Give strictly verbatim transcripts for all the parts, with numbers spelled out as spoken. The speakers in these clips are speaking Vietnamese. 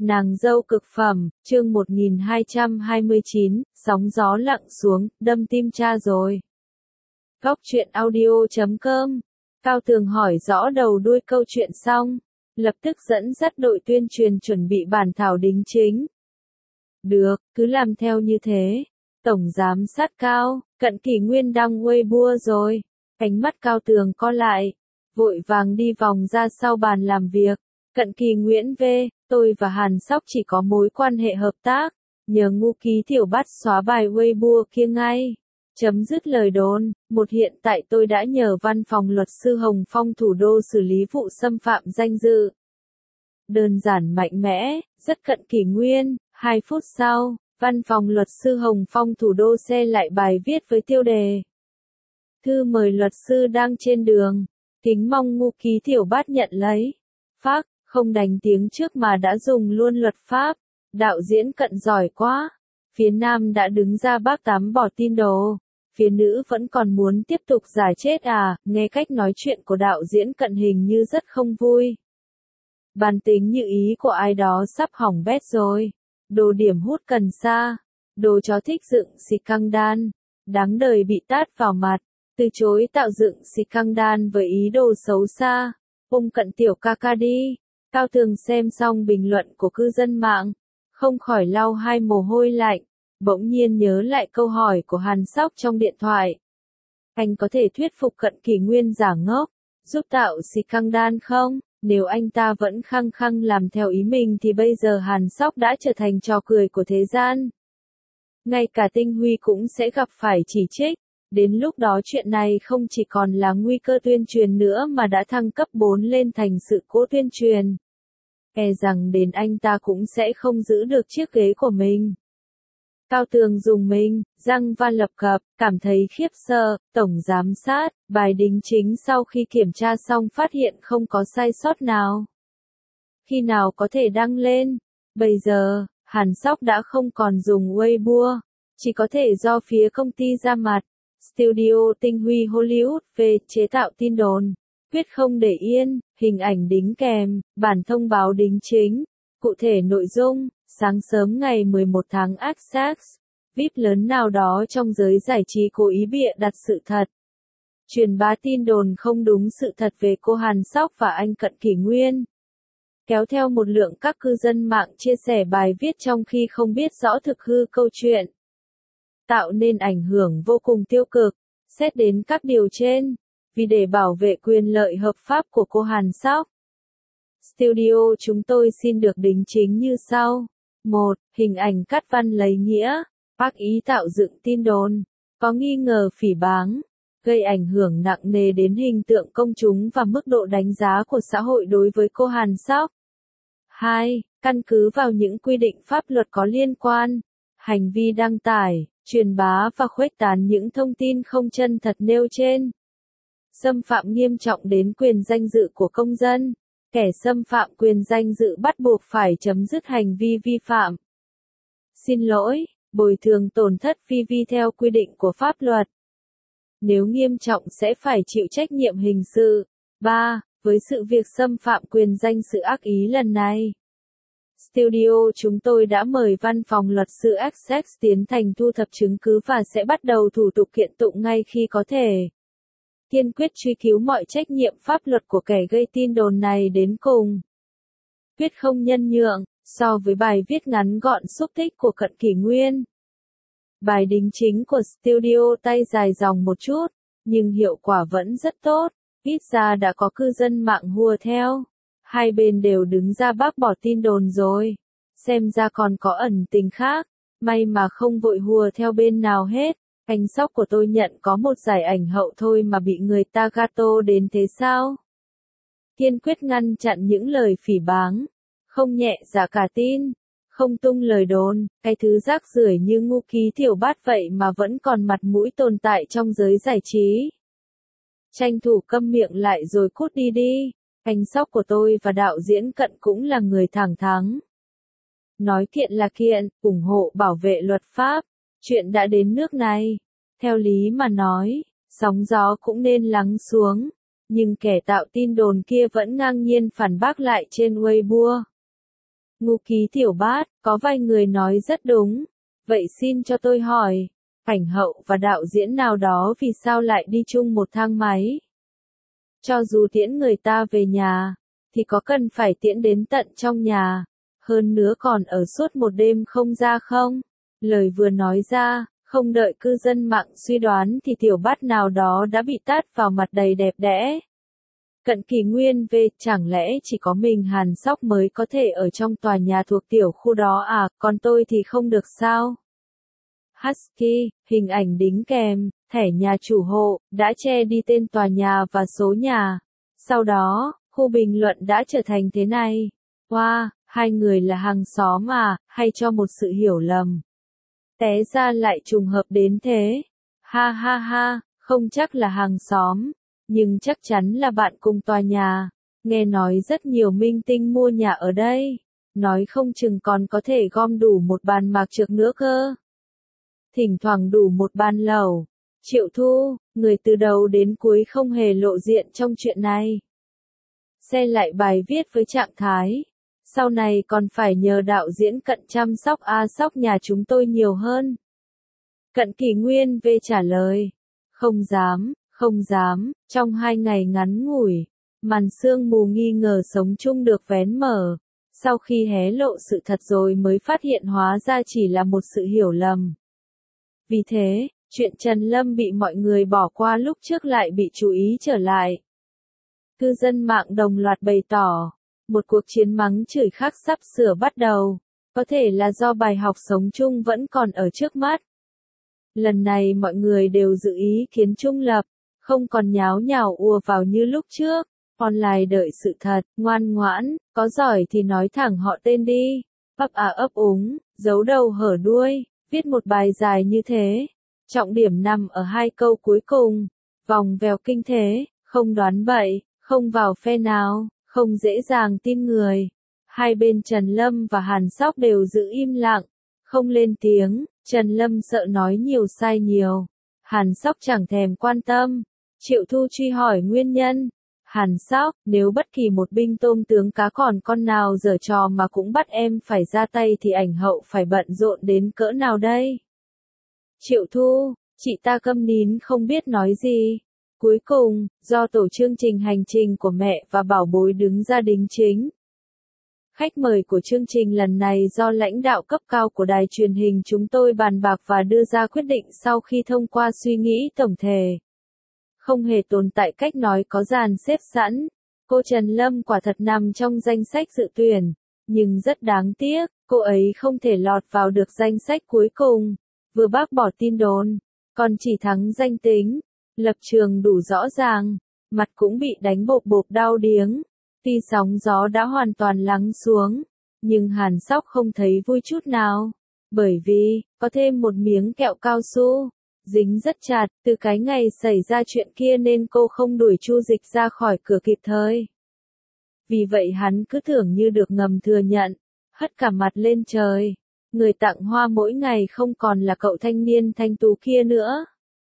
Nàng dâu cực phẩm, chương một nghìn hai trăm hai mươi chín, sóng gió lặng xuống, đâm tim cha rồi. Góc truyện audio chấm com. Cao Tường hỏi rõ đầu đuôi câu chuyện xong, lập tức dẫn dắt đội tuyên truyền chuẩn bị bản thảo đính chính. Được, cứ làm theo như thế. Tổng giám sát Cao, Cận Kỷ Nguyên đăng Weibo rồi. Ánh mắt Cao Tường co lại, vội vàng đi vòng ra sau bàn làm việc. Cận Kỳ Nguyễn V, tôi và Hàn Sóc chỉ có mối quan hệ hợp tác, nhờ Ngu Ký Tiểu Bát xóa bài Weibo kia ngay. Chấm dứt lời đồn, một hiện tại tôi đã nhờ văn phòng luật sư Hồng Phong thủ đô xử lý vụ xâm phạm danh dự. Đơn giản mạnh mẽ, rất Cận Kỷ Nguyên, hai phút sau, văn phòng luật sư Hồng Phong thủ đô xe lại bài viết với tiêu đề. Thư mời luật sư đang trên đường, kính mong Ngu Ký Tiểu Bát nhận lấy. Phác, không đánh tiếng trước mà đã dùng luôn luật pháp. Đạo diễn Cận giỏi quá. Phía nam đã đứng ra bác tắm bỏ tin đồ. Phía nữ vẫn còn muốn tiếp tục giải chết à, nghe cách nói chuyện của đạo diễn Cận hình như rất không vui. Bản tính như ý của ai đó sắp hỏng bét rồi. Đồ điểm hút cần sa. Đồ chó thích dựng xì căng đan. Đáng đời bị tát vào mặt. Từ chối tạo dựng xì căng đan với ý đồ xấu xa. Ung Cận tiểu ca ca đi. Cao Tường xem xong bình luận của cư dân mạng, không khỏi lau hai mồ hôi lạnh, bỗng nhiên nhớ lại câu hỏi của Hàn Sóc trong điện thoại. Anh có thể thuyết phục Cận Kỷ Nguyên giả ngốc, giúp tạo xì căng đan không? Nếu anh ta vẫn khăng khăng làm theo ý mình thì bây giờ Hàn Sóc đã trở thành trò cười của thế gian. Ngay cả Tinh Huy cũng sẽ gặp phải chỉ trích. Đến lúc đó chuyện này không chỉ còn là nguy cơ tuyên truyền nữa mà đã thăng cấp bốn lên thành sự cố tuyên truyền. E rằng đến anh ta cũng sẽ không giữ được chiếc ghế của mình. Cao Tường dùng mình, răng va lập cập, cảm thấy khiếp sợ, tổng giám sát, bài đính chính sau khi kiểm tra xong phát hiện không có sai sót nào. Khi nào có thể đăng lên? Bây giờ, Hàn Sóc đã không còn dùng Weibo, chỉ có thể do phía công ty ra mặt. Studio Tinh Huy Hollywood về chế tạo tin đồn, quyết không để yên, hình ảnh đính kèm, bản thông báo đính chính, cụ thể nội dung, sáng sớm ngày mười một tháng Access, vê i pê lớn nào đó trong giới giải trí cố ý bịa đặt sự thật. Truyền bá tin đồn không đúng sự thật về cô Hàn Sóc và anh Cận Kỷ Nguyên. Kéo theo một lượng các cư dân mạng chia sẻ bài viết trong khi không biết rõ thực hư câu chuyện. Tạo nên ảnh hưởng vô cùng tiêu cực, xét đến các điều trên, vì để bảo vệ quyền lợi hợp pháp của cô Hàn Sóc. Studio chúng tôi xin được đính chính như sau. một. Hình ảnh cắt văn lấy nghĩa, ác ý tạo dựng tin đồn, có nghi ngờ phỉ báng, gây ảnh hưởng nặng nề đến hình tượng công chúng và mức độ đánh giá của xã hội đối với cô Hàn Sóc. hai. Căn cứ vào những quy định pháp luật có liên quan, hành vi đăng tải, truyền bá và khuếch tán những thông tin không chân thật nêu trên. Xâm phạm nghiêm trọng đến quyền danh dự của công dân. Kẻ xâm phạm quyền danh dự bắt buộc phải chấm dứt hành vi vi phạm. Xin lỗi, bồi thường tổn thất phi vi theo quy định của pháp luật. Nếu nghiêm trọng sẽ phải chịu trách nhiệm hình sự. ba. Với sự việc xâm phạm quyền danh sự ác ý lần này, Studio chúng tôi đã mời văn phòng luật sư Access tiến hành thu thập chứng cứ và sẽ bắt đầu thủ tục kiện tụng ngay khi có thể. Kiên quyết truy cứu mọi trách nhiệm pháp luật của kẻ gây tin đồn này đến cùng. Quyết không nhân nhượng, so với bài viết ngắn gọn xúc tích của Cận Kỷ Nguyên. Bài đính chính của Studio tay dài dòng một chút, nhưng hiệu quả vẫn rất tốt, ít ra đã có cư dân mạng hùa theo. Hai bên đều đứng ra bác bỏ tin đồn rồi. Xem ra còn có ẩn tình khác. May mà không vội hùa theo bên nào hết. Anh Sóc của tôi nhận có một giải ảnh hậu thôi mà bị người ta gato đến thế sao? Kiên quyết ngăn chặn những lời phỉ báng. Không nhẹ dạ cả tin. Không tung lời đồn. Cái thứ rác rưởi như Ngu Ký Tiểu Bát vậy mà vẫn còn mặt mũi tồn tại trong giới giải trí. Tranh thủ câm miệng lại rồi cút đi đi. Anh Sóc của tôi và đạo diễn Cận cũng là người thẳng thắn. Nói kiện là kiện, ủng hộ bảo vệ luật pháp. Chuyện đã đến nước này. Theo lý mà nói, sóng gió cũng nên lắng xuống. Nhưng kẻ tạo tin đồn kia vẫn ngang nhiên phản bác lại trên Weibo. Ngu ký tiểu bát, có vài người nói rất đúng. Vậy xin cho tôi hỏi, ảnh hậu và đạo diễn nào đó vì sao lại đi chung một thang máy? Cho dù tiễn người ta về nhà, thì có cần phải tiễn đến tận trong nhà, hơn nữa còn ở suốt một đêm không ra không? Lời vừa nói ra, không đợi cư dân mạng suy đoán thì tiểu bát nào đó đã bị tát vào mặt đầy đẹp đẽ. Cận Kỷ Nguyên về, chẳng lẽ chỉ có mình Hàn Sóc mới có thể ở trong tòa nhà thuộc tiểu khu đó à, còn tôi thì không được sao? Husky, hình ảnh đính kèm, thẻ nhà chủ hộ, đã che đi tên tòa nhà và số nhà. Sau đó, khu bình luận đã trở thành thế này. Wow, hai người là hàng xóm à, hay cho một sự hiểu lầm. Té ra lại trùng hợp đến thế. Ha ha ha, không chắc là hàng xóm, nhưng chắc chắn là bạn cùng tòa nhà. Nghe nói rất nhiều minh tinh mua nhà ở đây. Nói không chừng còn có thể gom đủ một bàn mạc trược nữa cơ. Thỉnh thoảng đủ một bàn lẩu. Triệu Thu, người từ đầu đến cuối không hề lộ diện trong chuyện này. Xe lại bài viết với trạng thái. Sau này còn phải nhờ đạo diễn Cận chăm sóc a sóc nhà chúng tôi nhiều hơn. Cận Kỷ Nguyên về trả lời. Không dám, không dám, trong hai ngày ngắn ngủi, màn sương mù nghi ngờ sống chung được vén mở. Sau khi hé lộ sự thật rồi mới phát hiện hóa ra chỉ là một sự hiểu lầm. Vì thế, chuyện Trần Lâm bị mọi người bỏ qua lúc trước lại bị chú ý trở lại. Cư dân mạng đồng loạt bày tỏ, một cuộc chiến mắng chửi khác sắp sửa bắt đầu, có thể là do bài học sống chung vẫn còn ở trước mắt. Lần này mọi người đều giữ ý kiến trung lập, không còn nháo nhào ùa vào như lúc trước, online đợi sự thật, ngoan ngoãn, có giỏi thì nói thẳng họ tên đi, ấp à ấp úng, giấu đầu hở đuôi, viết một bài dài như thế. Trọng điểm nằm ở hai câu cuối cùng, vòng vèo kinh thế, không đoán bậy, không vào phe nào, không dễ dàng tin người. Hai bên Trần Lâm và Hàn Sóc đều giữ im lặng, không lên tiếng. Trần Lâm sợ nói nhiều sai nhiều, Hàn Sóc chẳng thèm quan tâm. Triệu Thu truy hỏi nguyên nhân. Hàn Sóc, nếu bất kỳ một binh tôm tướng cá còn con nào giở trò mà cũng bắt em phải ra tay thì ảnh hậu phải bận rộn đến cỡ nào đây? Triệu Thu, chị ta câm nín không biết nói gì. Cuối cùng, do tổ chương trình hành trình của mẹ và bảo bối đứng ra đính chính. Khách mời của chương trình lần này do lãnh đạo cấp cao của đài truyền hình chúng tôi bàn bạc và đưa ra quyết định sau khi thông qua suy nghĩ tổng thể. Không hề tồn tại cách nói có dàn xếp sẵn. Cô Trần Lâm quả thật nằm trong danh sách dự tuyển, nhưng rất đáng tiếc, cô ấy không thể lọt vào được danh sách cuối cùng. Vừa bác bỏ tin đồn, còn chỉ thắng danh tính, lập trường đủ rõ ràng, mặt cũng bị đánh bộp bộp đau điếng. Tuy sóng gió đã hoàn toàn lắng xuống, nhưng Hàn Sóc không thấy vui chút nào, bởi vì, có thêm một miếng kẹo cao su, dính rất chặt, từ cái ngày xảy ra chuyện kia nên cô không đuổi Chu Dịch ra khỏi cửa kịp thời. Vì vậy hắn cứ tưởng như được ngầm thừa nhận, hất cả mặt lên trời, người tặng hoa mỗi ngày không còn là cậu thanh niên thanh tú kia nữa,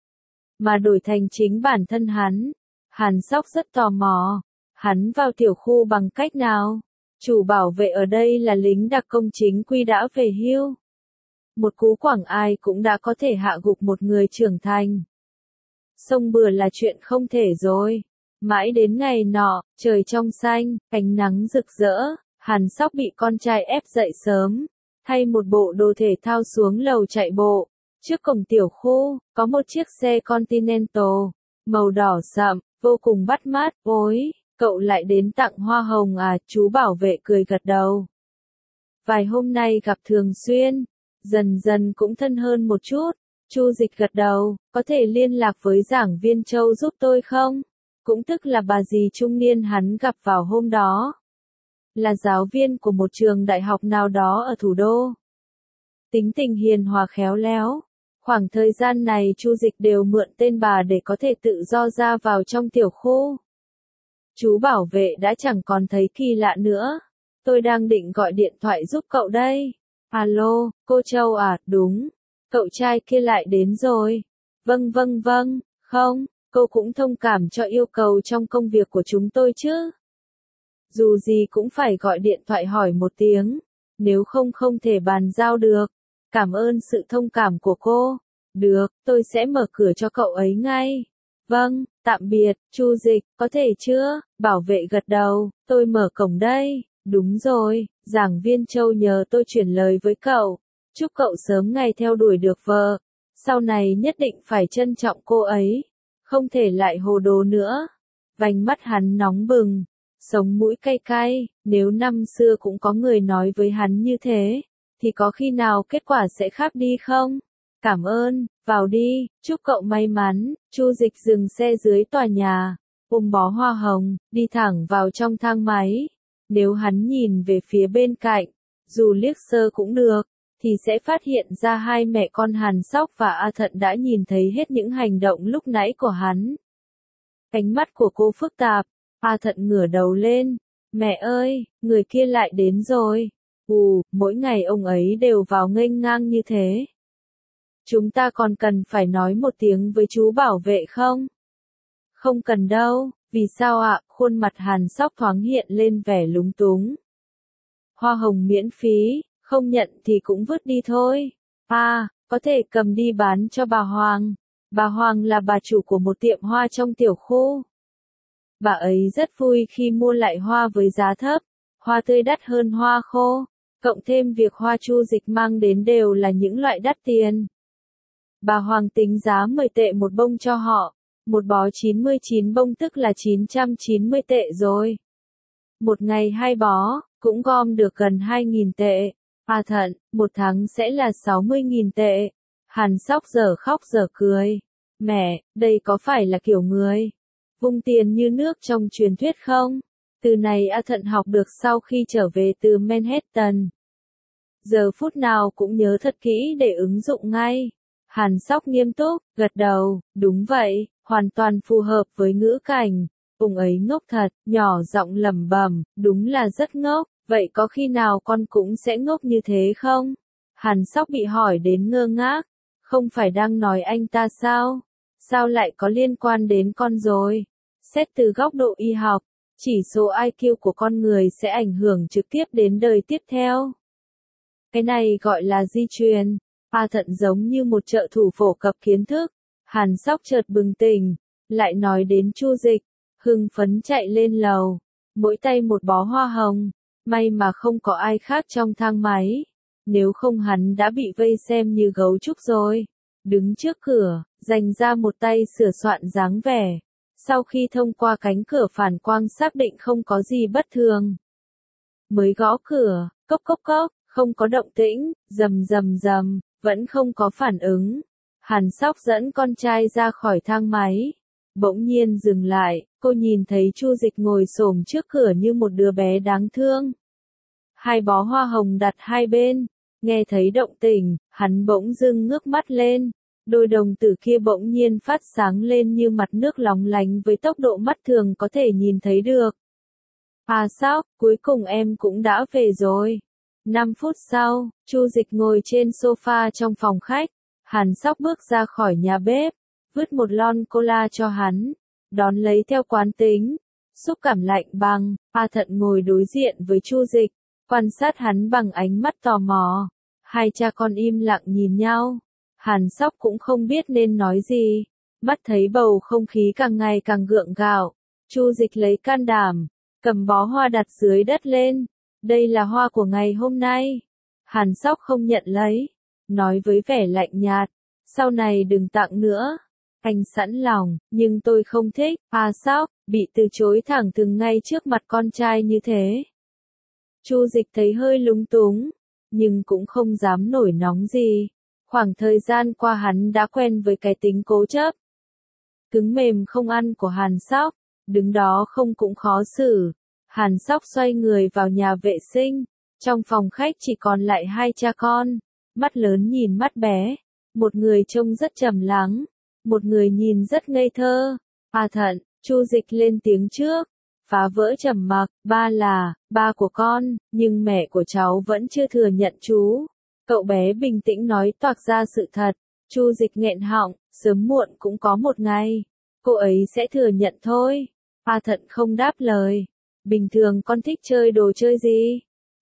mà đổi thành chính bản thân hắn. Hàn Sóc rất tò mò. Hắn vào tiểu khu bằng cách nào? Chủ bảo vệ ở đây là lính đặc công chính quy đã về hưu. Một cú quẳng ai cũng đã có thể hạ gục một người trưởng thành. Sông bừa là chuyện không thể rồi. Mãi đến ngày nọ, trời trong xanh, ánh nắng rực rỡ, Hàn Sóc bị con trai ép dậy sớm, thay một bộ đồ thể thao xuống lầu chạy bộ. Trước cổng tiểu khu, có một chiếc xe Continental, màu đỏ sậm, vô cùng bắt mắt. Ôi! Cậu lại đến tặng hoa hồng à? Chú bảo vệ cười gật đầu. Vài hôm nay gặp thường xuyên, dần dần cũng thân hơn một chút. Chu Dịch gật đầu, có thể liên lạc với giảng viên Châu giúp tôi không? Cũng tức là bà dì trung niên hắn gặp vào hôm đó. Là giáo viên của một trường đại học nào đó ở thủ đô. Tính tình hiền hòa khéo léo. Khoảng thời gian này Chu Dịch đều mượn tên bà để có thể tự do ra vào trong tiểu khu. Chú bảo vệ đã chẳng còn thấy kỳ lạ nữa. Tôi đang định gọi điện thoại giúp cậu đây. Alo, cô Châu à, đúng. Cậu trai kia lại đến rồi. Vâng vâng vâng, không, cô cũng thông cảm cho yêu cầu trong công việc của chúng tôi chứ. Dù gì cũng phải gọi điện thoại hỏi một tiếng. nếu không không thể bàn giao được. Cảm ơn sự thông cảm của cô. Được, tôi sẽ mở cửa cho cậu ấy ngay. Vâng, tạm biệt, Chu Dịch, có thể chưa? Bảo vệ gật đầu, tôi mở cổng đây. Đúng rồi, giảng viên Châu nhờ tôi chuyển lời với cậu. Chúc cậu sớm ngày theo đuổi được vợ. Sau này nhất định phải trân trọng cô ấy. Không thể lại hồ đồ nữa. Vành mắt hắn nóng bừng. Sống mũi cay cay, nếu năm xưa cũng có người nói với hắn như thế, thì có khi nào kết quả sẽ khác đi không? Cảm ơn, vào đi, chúc cậu may mắn. Chu Dịch dừng xe dưới tòa nhà, ôm bó hoa hồng, đi thẳng vào trong thang máy. Nếu hắn nhìn về phía bên cạnh, dù liếc sơ cũng được, thì sẽ phát hiện ra hai mẹ con Hàn Sóc và A Thận đã nhìn thấy hết những hành động lúc nãy của hắn. Ánh mắt của cô phức tạp, A Thận ngửa đầu lên. Mẹ ơi, người kia lại đến rồi. Ù, mỗi ngày ông ấy đều vào nghênh ngang như thế. Chúng ta còn cần phải nói một tiếng với chú bảo vệ không? Không cần đâu, vì sao ạ? Khuôn mặt Hàn Sóc thoáng hiện lên vẻ lúng túng. Hoa hồng miễn phí, không nhận thì cũng vứt đi thôi. À, có thể cầm đi bán cho bà Hoàng. Bà Hoàng là bà chủ của một tiệm hoa trong tiểu khu. Bà ấy rất vui khi mua lại hoa với giá thấp, hoa tươi đắt hơn hoa khô, cộng thêm việc hoa Chu Dịch mang đến đều là những loại đắt tiền. Bà Hoàng tính giá mười tệ một bông cho họ, một bó chín mươi chín bông tức là chín trăm chín mươi tệ rồi. Một ngày hai bó, cũng gom được gần hai nghìn tệ. À Thận, một tháng sẽ là sáu mươi nghìn tệ. Hàn Sóc giờ khóc giờ cười. Mẹ, đây có phải là kiểu người vung tiền như nước trong truyền thuyết không? Từ này A Thận học được sau khi trở về từ Manhattan. Giờ phút nào cũng nhớ thật kỹ để ứng dụng ngay. Hàn Sóc nghiêm túc, gật đầu, đúng vậy, hoàn toàn phù hợp với ngữ cảnh. Ông ấy ngốc thật, nhỏ giọng lẩm bẩm, đúng là rất ngốc, vậy có khi nào con cũng sẽ ngốc như thế không? Hàn Sóc bị hỏi đến ngơ ngác, không phải đang nói anh ta sao? Sao lại có liên quan đến con rồi? Xét từ góc độ y học, chỉ số I Q của con người sẽ ảnh hưởng trực tiếp đến đời tiếp theo. Cái này gọi là di truyền. A Thận giống như một trợ thủ phổ cập kiến thức. Hàn Sóc chợt bừng tỉnh, lại nói đến Chu Dịch, hưng phấn chạy lên lầu, mỗi tay một bó hoa hồng. May mà không có ai khác trong thang máy, nếu không hắn đã bị vây xem như gấu trúc rồi. Đứng trước cửa, dành ra một tay sửa soạn dáng vẻ. Sau khi thông qua cánh cửa phản quang xác định không có gì bất thường, mới gõ cửa, cốc cốc cốc, không có động tĩnh, rầm rầm rầm, vẫn không có phản ứng. Hàn Sóc dẫn con trai ra khỏi thang máy, bỗng nhiên dừng lại, cô nhìn thấy Chu Dịch ngồi xổm trước cửa như một đứa bé đáng thương. Hai bó hoa hồng đặt hai bên, nghe thấy động tĩnh, hắn bỗng dưng ngước mắt lên. Đôi đồng tử kia bỗng nhiên phát sáng lên như mặt nước lóng lánh với tốc độ mắt thường có thể nhìn thấy được. À Sóc, cuối cùng em cũng đã về rồi. Năm phút sau, Chu Dịch ngồi trên sofa trong phòng khách. Hàn Sóc bước ra khỏi nhà bếp, vứt một lon cola cho hắn, đón lấy theo quán tính. Xúc cảm lạnh băng, A Thận ngồi đối diện với Chu Dịch, quan sát hắn bằng ánh mắt tò mò. Hai cha con im lặng nhìn nhau. Hàn Sóc cũng không biết nên nói gì, mắt thấy bầu không khí càng ngày càng gượng gạo. Chu Dịch lấy can đảm, cầm bó hoa đặt dưới đất lên. Đây là hoa của ngày hôm nay. Hàn Sóc không nhận lấy, nói với vẻ lạnh nhạt, sau này đừng tặng nữa. Anh sẵn lòng, nhưng tôi không thích. À Sóc, bị từ chối thẳng thừng ngay trước mặt con trai như thế. Chu Dịch thấy hơi lúng túng, nhưng cũng không dám nổi nóng gì. Khoảng thời gian qua hắn đã quen với cái tính cố chấp, cứng mềm không ăn của Hàn Sóc, đứng đó không cũng khó xử. Hàn Sóc xoay người vào nhà vệ sinh, trong phòng khách chỉ còn lại hai cha con, mắt lớn nhìn mắt bé, một người trông rất trầm lắng, một người nhìn rất ngây thơ. À Thận, Chu Dịch lên tiếng trước, phá vỡ trầm mặc, ba là, ba của con, nhưng mẹ của cháu vẫn chưa thừa nhận chú. Cậu bé bình tĩnh nói toạc ra sự thật. Chu Dịch nghẹn họng, sớm muộn cũng có một ngày, cô ấy sẽ thừa nhận thôi. A Thận không đáp lời. Bình thường con thích chơi đồ chơi gì?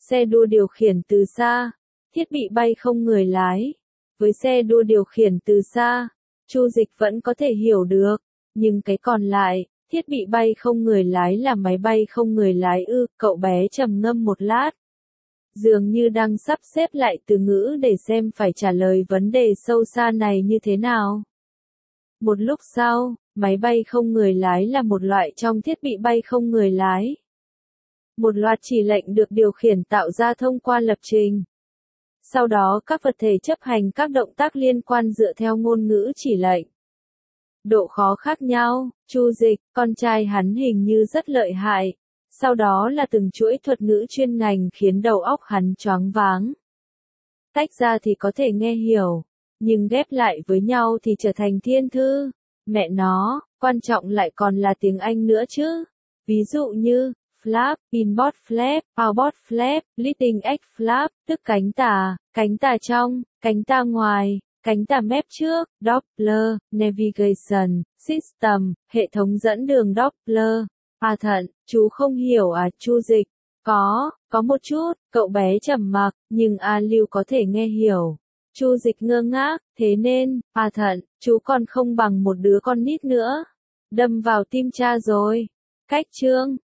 xe đua điều khiển từ xa, thiết bị bay không người lái. Với xe đua điều khiển từ xa, Chu Dịch vẫn có thể hiểu được, nhưng cái còn lại, thiết bị bay không người lái là máy bay không người lái ư, cậu bé trầm ngâm một lát. Dường như đang sắp xếp lại từ ngữ để xem phải trả lời vấn đề sâu xa này như thế nào. Một lúc sau, máy bay không người lái là một loại trong thiết bị bay không người lái. Một loạt chỉ lệnh được điều khiển tạo ra thông qua lập trình. Sau đó các vật thể chấp hành các động tác liên quan dựa theo ngôn ngữ chỉ lệnh. Độ khó khác nhau, Chu Dịch, con trai hắn hình như rất lợi hại. Sau đó là từng chuỗi thuật ngữ chuyên ngành khiến đầu óc hắn choáng váng. Tách ra thì có thể nghe hiểu, nhưng ghép lại với nhau thì trở thành thiên thư. Mẹ nó, quan trọng lại còn là tiếng Anh nữa chứ. Ví dụ như, flap, inboard flap, outboard flap, leading edge flap, tức cánh tà, cánh tà trong, cánh tà ngoài, cánh tà mép trước, Doppler, navigation, system, hệ thống dẫn đường Doppler. À thận, chú không hiểu à, Chu Dịch? Có, có một chút, cậu bé trầm mặc, nhưng A Lưu có thể nghe hiểu. Chu Dịch ngơ ngác, thế nên, à thận, chú còn không bằng một đứa con nít nữa. Đâm vào tim cha rồi. Cách chương